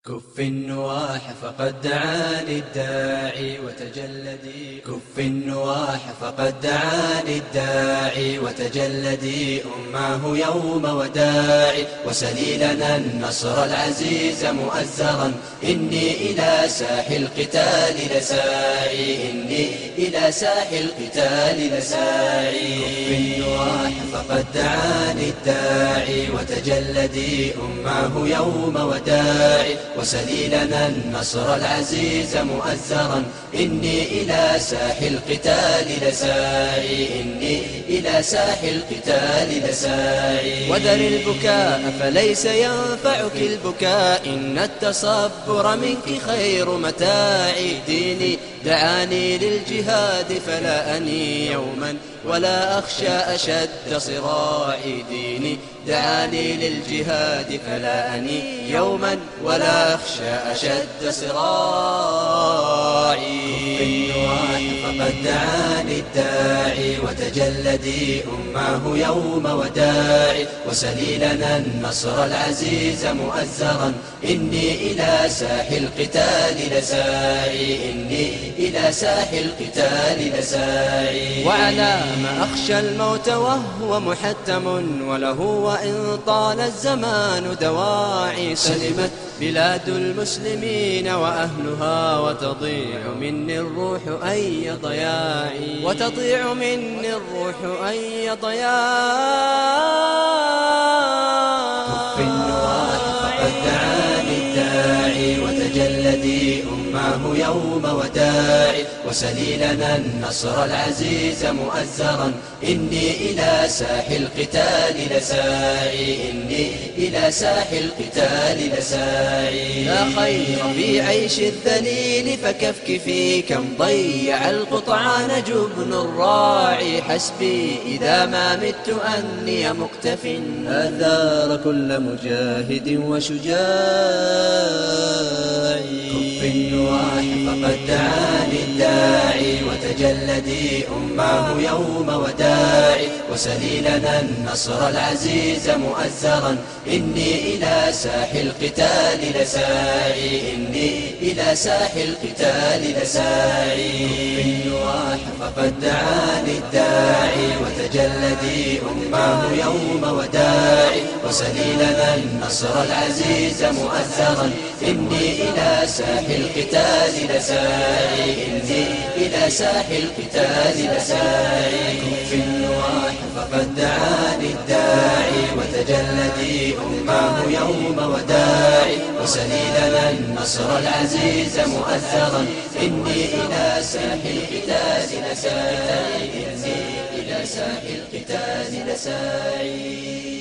كف النواح فقد دعاني الداعي وتجلدي، كف النواح فقد دعاني الداعي وتجلدي. أماه يوم وداعي وسلي لنا النصر العزيز مؤزرا. إني إلى ساح القتال لساعي، إني إلى ساح القتال لساعي. كف النواح فقد دعاني الداعي وتجلدي. أماه يوم وداعي وسلي لنا النصر العزيز مؤزرا. إني إلى ساح القتال لساعي، إني إلى ساح القتال لساعي. وذر البكاء فليس ينفعك البكاء، إن التصبر منك خير متاعي. ديني دعاني للجهاد فلا أني يوما ولا أخشى أشد صراعي. ديني دعاني للجهاد فلا أني يوما ولا أخشى أشد صراعي. فقد دعاني الداعي وتجلدي. أماه يوم وداعي وسلي لنا النصر العزيز مؤزرا. إني إلى ساح القتال لساعي، إني إلى ساح القتال لساعي. وعلى ما أخشى الموت وهو محتم، وله وإن طال الزمان دواعي. سلمت بلاد المسلمين وأهلها، وتضيع مني الروح أي ضياعي، وتضيع مني الروح أي ضياعي. كف النواح فقد دعاني الداعي وتجلدي. أماه يوم وداعي وسلي لنا النصر العزيز مؤزرا. إني إلى ساح القتال لساعي، إني إلى ساح القتال لساعي. لا خير في عيش الذليل فكفكفي، كم ضيع القطعان جبن الراعي. حسبي إذا ما مت أني مكتف، آثار كل مجاهد وشجاعي. كف النواح فقد دعاني الداعي وتجلدي. أماه يوم وداعي وسلي لنا النصر العزيز مؤزرا. إني إلى ساح القتال لساعي، إني إلى ساح القتال لساعي. كف النواح فقد دعاني الداعي وتجلدي. أماه يوم وداعي وسلي لنا النصر العزيز مؤزرا. إني إلى ساح القتال لساعي، إني إلى ساح القتال لساعي. كف النواح فقد دعاني الداعي وتجلدي. أماه يوم وداعي وسلي لنا النصر العزيز مؤزرا. إني إلى ساح القتال لساعي، إني إلى ساح القتال لساعي.